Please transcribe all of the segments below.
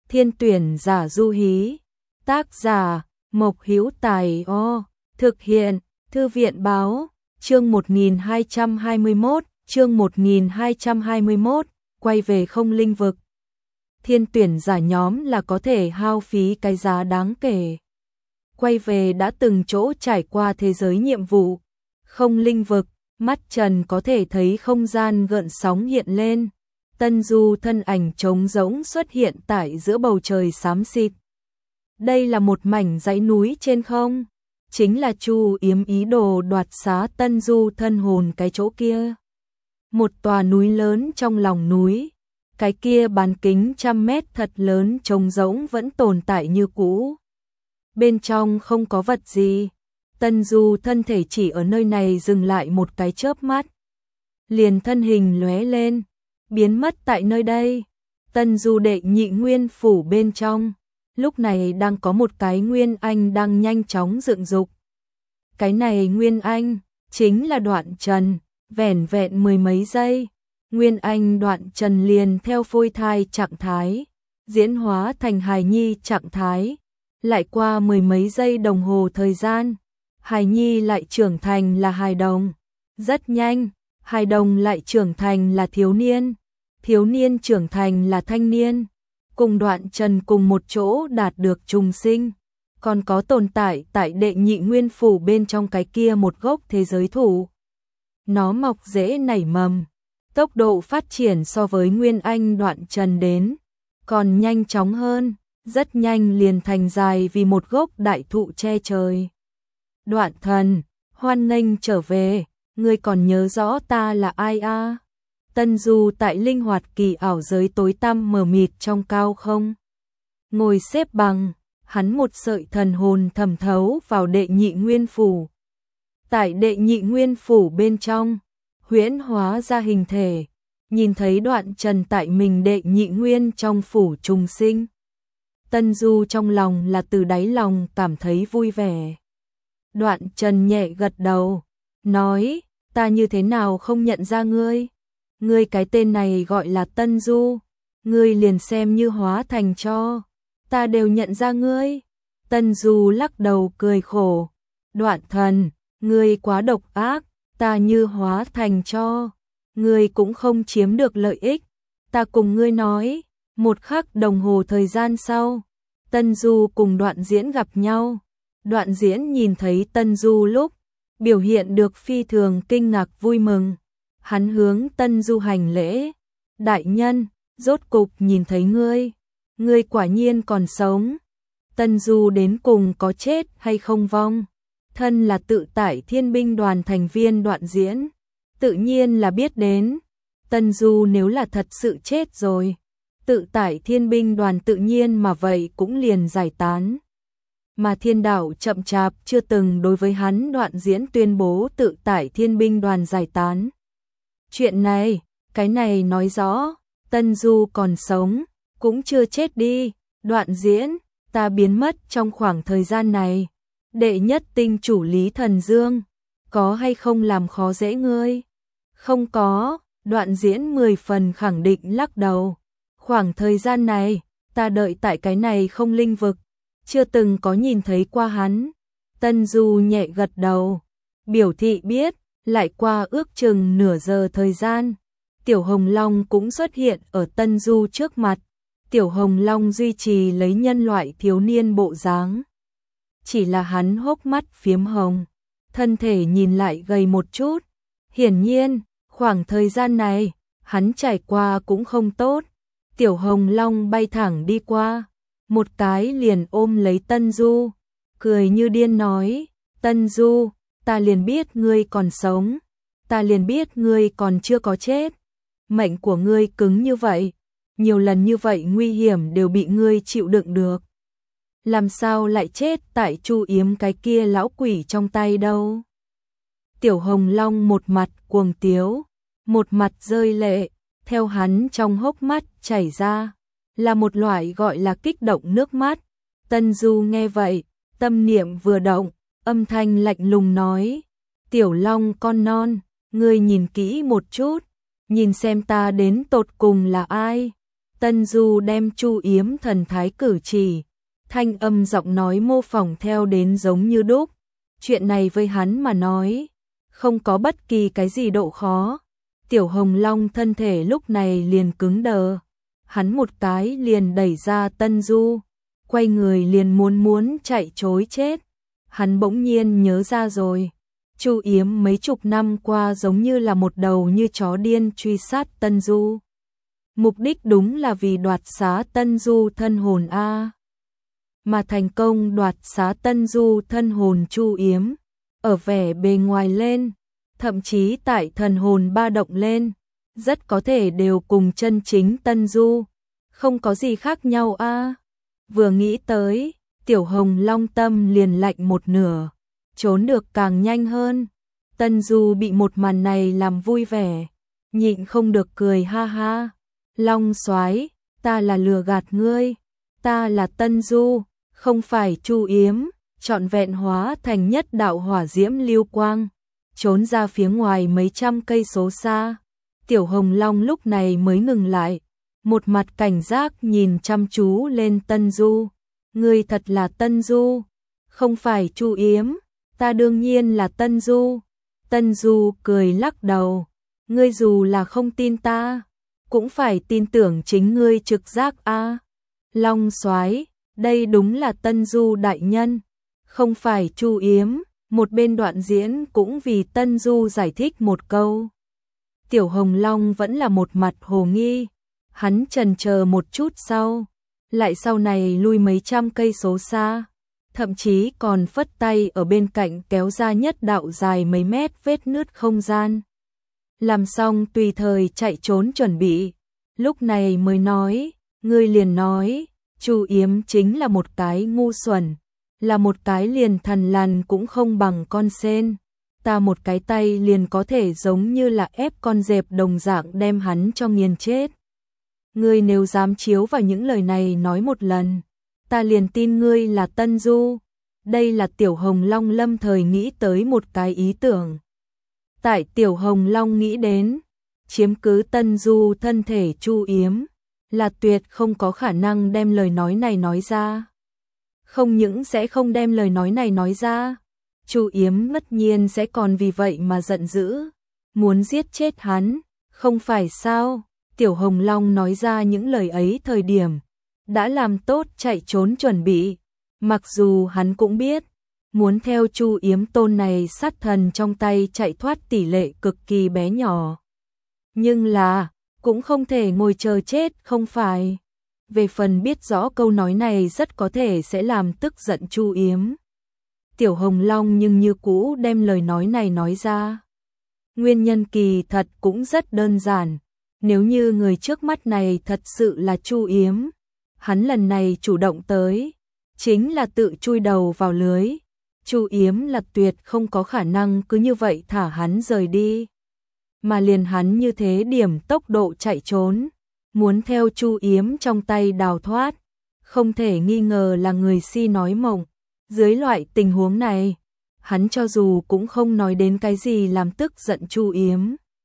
Thiên tuyển giả Du Hí. Tác giả Mộc Hữu Tài. Thực hiện Thư viện báo. Chương 1221, chương 1221, quay về không linh vực. Thiên tuyển giả nhóm là có thể hao phí cái giá đáng kể. Quay về đã từng chỗ trải qua thế giới nhiệm vụ. Không linh vực, mắt Trần có thể thấy không gian gợn sóng hiện lên. Tân Du thân ảnh trống rỗng xuất hiện tại giữa bầu trời xám xịt. Đây là một mảnh dãy núi trên không. Chính là Chu Yếm ý đồ đoạt xá Tân Du thân hồn cái chỗ kia. Một tòa núi lớn trong lòng núi. Cái kia bán kính 100 mét thật lớn trống rỗng vẫn tồn tại như cũ. Bên trong không có vật gì. Tân Du thân thể chỉ ở nơi này dừng lại một cái chớp mắt. Liền thân hình lóe lên, biến mất tại nơi đây. Tân Du đệ nhị nguyên phủ bên trong. Lúc này đang có một cái Nguyên Anh đang nhanh chóng dựng dục. Cái này Nguyên Anh chính là Đoạn Trần, vẻn vẹn mười mấy giây. Nguyên Anh Đoạn Trần liền theo phôi thai trạng thái, diễn hóa thành hài nhi trạng thái. Lại qua mười mấy giây đồng hồ thời gian, hài nhi lại trưởng thành là hài đồng. Rất nhanh, hài đồng lại trưởng thành là thiếu niên. Thiếu niên trưởng thành là thanh niên. Cùng Đoạn Trần cùng một chỗ đạt được trùng sinh. Còn có tồn tại tại đệ nhị nguyên phủ bên trong cái kia một gốc thế giới thủ. Nó mọc rễ nảy mầm. Tốc độ phát triển so với Nguyên Anh Đoạn Trần đến còn nhanh chóng hơn, rất nhanh liền thành dài vì một gốc đại thụ che trời. Đoạn thần, hoan nghênh trở về, ngươi còn nhớ rõ ta là ai a? Tân Du tại linh hoạt kỳ ảo giới tối tăm mờ mịt trong cao không. Ngồi xếp bằng, hắn một sợi thần hồn thẩm thấu vào đệ nhị nguyên phủ. Tại đệ nhị nguyên phủ bên trong, huyễn hóa ra hình thể, nhìn thấy Đoạn Trần tại mình đệ nhị nguyên trong phủ trùng sinh. Tân Du trong lòng là từ đáy lòng cảm thấy vui vẻ. Đoạn Trần nhẹ gật đầu, nói, ta như thế nào không nhận ra ngươi? Ngươi cái tên này gọi là Tân Du, ngươi liền xem như hóa thành cho, ta đều nhận ra ngươi. Tân Du lắc đầu cười khổ, Đoạn thần, ngươi quá độc ác, ta như hóa thành cho, ngươi cũng không chiếm được lợi ích. Ta cùng ngươi nói, một khắc đồng hồ thời gian sau, Tân Du cùng Đoạn Diễn gặp nhau. Đoạn Diễn nhìn thấy Tân Du lúc, biểu hiện được phi thường kinh ngạc vui mừng. Hắn hướng Tân Du hành lễ, đại nhân, rốt cục nhìn thấy ngươi, ngươi quả nhiên còn sống. Tân Du đến cùng có chết hay không vong? Thân là tự tại thiên binh đoàn thành viên Đoạn Diễn, tự nhiên là biết đến. Tân Du nếu là thật sự chết rồi, tự tại thiên binh đoàn tự nhiên mà vậy cũng liền giải tán. Mà thiên đạo chậm chạp chưa từng đối với hắn Đoạn Diễn tuyên bố tự tại thiên binh đoàn giải tán. Chuyện này, cái này nói rõ, Tân Du còn sống, cũng chưa chết đi. Đoạn Diễn, ta biến mất trong khoảng thời gian này. Đệ nhất tinh chủ Lý Thần Dương, có hay không làm khó dễ ngươi? Không có, Đoạn Diễn 10 phần khẳng định lắc đầu. Khoảng thời gian này, ta đợi tại cái này không linh vực, chưa từng có nhìn thấy qua hắn. Tân Du nhẹ gật đầu, biểu thị biết. Lại qua ước chừng nửa giờ thời gian, Tiểu Hồng Long cũng xuất hiện ở Tân Du trước mặt. Tiểu Hồng Long duy trì lấy nhân loại thiếu niên bộ dáng. Chỉ là hắn hốc mắt phiếm hồng, thân thể nhìn lại gầy một chút. Hiển nhiên, khoảng thời gian này, hắn trải qua cũng không tốt. Tiểu Hồng Long bay thẳng đi qua, một cái liền ôm lấy Tân Du, cười như điên nói, Tân Du, ta liền biết ngươi còn sống, ta liền biết ngươi còn chưa có chết. Mệnh của ngươi cứng như vậy, nhiều lần như vậy nguy hiểm đều bị ngươi chịu đựng được. Làm sao lại chết tại Chu Yếm cái kia lão quỷ trong tay đâu? Tiểu Hồng Long một mặt cuồng tiếu, một mặt rơi lệ, theo hắn trong hốc mắt chảy ra, là một loại gọi là kích động nước mắt. Tân Du nghe vậy, tâm niệm vừa động, âm thanh lạnh lùng nói, Tiểu Long con non, ngươi nhìn kỹ một chút, nhìn xem ta đến tột cùng là ai. Tân Du đem Chu Yếm thần thái cử chỉ, thanh âm giọng nói mô phỏng theo đến giống như đúc. Chuyện này với hắn mà nói, không có bất kỳ cái gì độ khó. Tiểu Hồng Long thân thể lúc này liền cứng đờ. Hắn một cái liền đẩy ra Tân Du, quay người liền muốn chạy trối chết. Hắn bỗng nhiên nhớ ra rồi. Chu Yếm mấy chục năm qua giống như là một đầu như chó điên truy sát Tân Du. Mục đích đúng là vì đoạt xá Tân Du thân hồn a. Mà thành công đoạt xá Tân Du thân hồn Chu Yếm, ở vẻ bề ngoài lên, thậm chí tại thần hồn ba động lên, rất có thể đều cùng chân chính Tân Du, không có gì khác nhau a. Vừa nghĩ tới, Tiểu Hồng Long tâm liền lạnh một nửa, trốn được càng nhanh hơn. Tân Du bị một màn này làm vui vẻ, nhịn không được cười ha ha. Long soái, ta là lừa gạt ngươi, ta là Tân Du, không phải Chu Yếm, trọn vẹn hóa thành nhất đạo hỏa diễm lưu quang, trốn ra phía ngoài mấy trăm cây số xa. Tiểu Hồng Long lúc này mới ngừng lại, một mặt cảnh giác nhìn chăm chú lên Tân Du. Ngươi thật là Tân Du, không phải Chu Yếm, ta đương nhiên là Tân Du. Tân Du cười lắc đầu, ngươi dù là không tin ta, cũng phải tin tưởng chính ngươi trực giác a. Long soái, đây đúng là Tân Du đại nhân, không phải Chu Yếm. Một bên đoạn diễn cũng vì Tân Du giải thích một câu. Tiểu Hồng Long vẫn là một mặt hồ nghi, hắn chần chờ một chút sau, lại sau này lui mấy trăm cây số xa, thậm chí còn phất tay ở bên cạnh kéo ra nhất đạo dài mấy mét vết nứt không gian. Làm xong tùy thời chạy trốn chuẩn bị, lúc này mới nói, ngươi liền nói, Chu Yếm chính là một cái ngu xuẩn, là một cái liền thằn lằn cũng không bằng con sên. Ta một cái tay liền có thể giống như là ép con dẹp đồng dạng đem hắn cho nghiền chết. Ngươi nếu dám chiếu vào những lời này nói một lần, ta liền tin ngươi là Tân Du. Đây là Tiểu Hồng Long lâm thời nghĩ tới một cái ý tưởng. Tại Tiểu Hồng Long nghĩ đến, chiếm cứ Tân Du thân thể Chu Yếm, là tuyệt không có khả năng đem lời nói này nói ra. Không những sẽ không đem lời nói này nói ra, Chu Yếm tất nhiên sẽ còn vì vậy mà giận dữ, muốn giết chết hắn, không phải sao? Tiểu Hồng Long nói ra những lời ấy thời điểm, đã làm tốt chạy trốn chuẩn bị, mặc dù hắn cũng biết, muốn theo Chu Yếm tôn này sát thần trong tay chạy thoát tỷ lệ cực kỳ bé nhỏ. Nhưng là, cũng không thể ngồi chờ chết không phải. Về phần biết rõ câu nói này rất có thể sẽ làm tức giận Chu Yếm. Tiểu Hồng Long nhưng như cũ đem lời nói này nói ra. Nguyên nhân kỳ thật cũng rất đơn giản. Nếu như người trước mắt này thật sự là Chu Yếm, hắn lần này chủ động tới, chính là tự chui đầu vào lưới. Chu Yếm là tuyệt không có khả năng cứ như vậy thả hắn rời đi. Mà liền hắn như thế điểm tốc độ chạy trốn, muốn theo Chu Yếm trong tay đào thoát, không thể nghi ngờ là người si nói mộng. Dưới loại tình huống này, hắn cho dù cũng không nói đến cái gì làm tức giận Chu Yếm.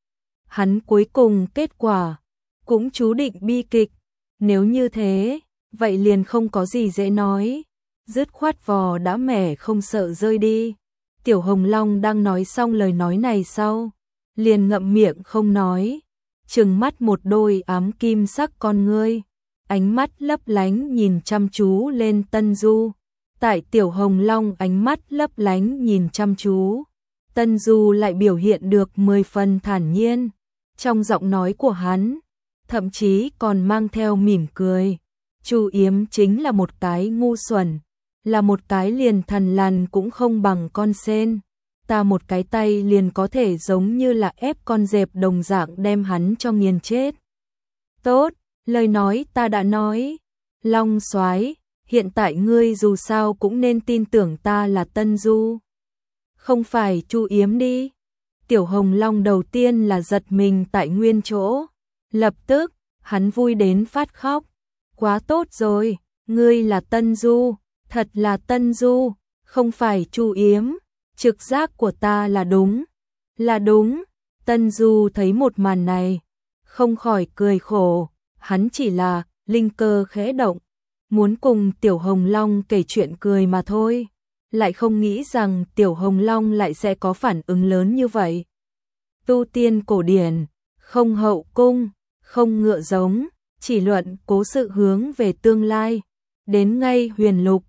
Hắn cuối cùng kết quả cũng chú định bi kịch. Nếu như thế, vậy liền không có gì dễ nói. Dứt khoát vò đã mẻ không sợ rơi đi. Tiểu Hồng Long đang nói xong lời nói này sau, liền ngậm miệng không nói, trừng mắt một đôi ám kim sắc con ngươi, ánh mắt lấp lánh nhìn chăm chú lên Tân Du. Tại Tiểu Hồng Long ánh mắt lấp lánh nhìn chăm chú, Tân Du lại biểu hiện được 10 phần thản nhiên. Trong giọng nói của hắn, thậm chí còn mang theo mỉm cười. Chu Yếm chính là một cái ngu xuẩn, là một cái liền thằn lằn cũng không bằng con sên. Ta một cái tay liền có thể giống như là ép con dẹp đồng dạng đem hắn cho nghiền chết. Tốt, lời nói ta đã nói. Long soái, hiện tại ngươi dù sao cũng nên tin tưởng ta là Tân Du, không phải Chu Yếm đi. Tiểu Hồng Long đầu tiên là giật mình tại nguyên chỗ, lập tức, hắn vui đến phát khóc. Quá tốt rồi, ngươi là Tân Du, thật là Tân Du, không phải Chu Yếm, trực giác của ta là đúng, là đúng. Tân Du thấy một màn này, không khỏi cười khổ, hắn chỉ là linh cơ khẽ động, muốn cùng Tiểu Hồng Long kể chuyện cười mà thôi, lại không nghĩ rằng Tiểu Hồng Long lại sẽ có phản ứng lớn như vậy. Tu tiên cổ điển, không hậu cung, không ngựa giống, chỉ luận cố sự hướng về tương lai, đến ngay huyền lục,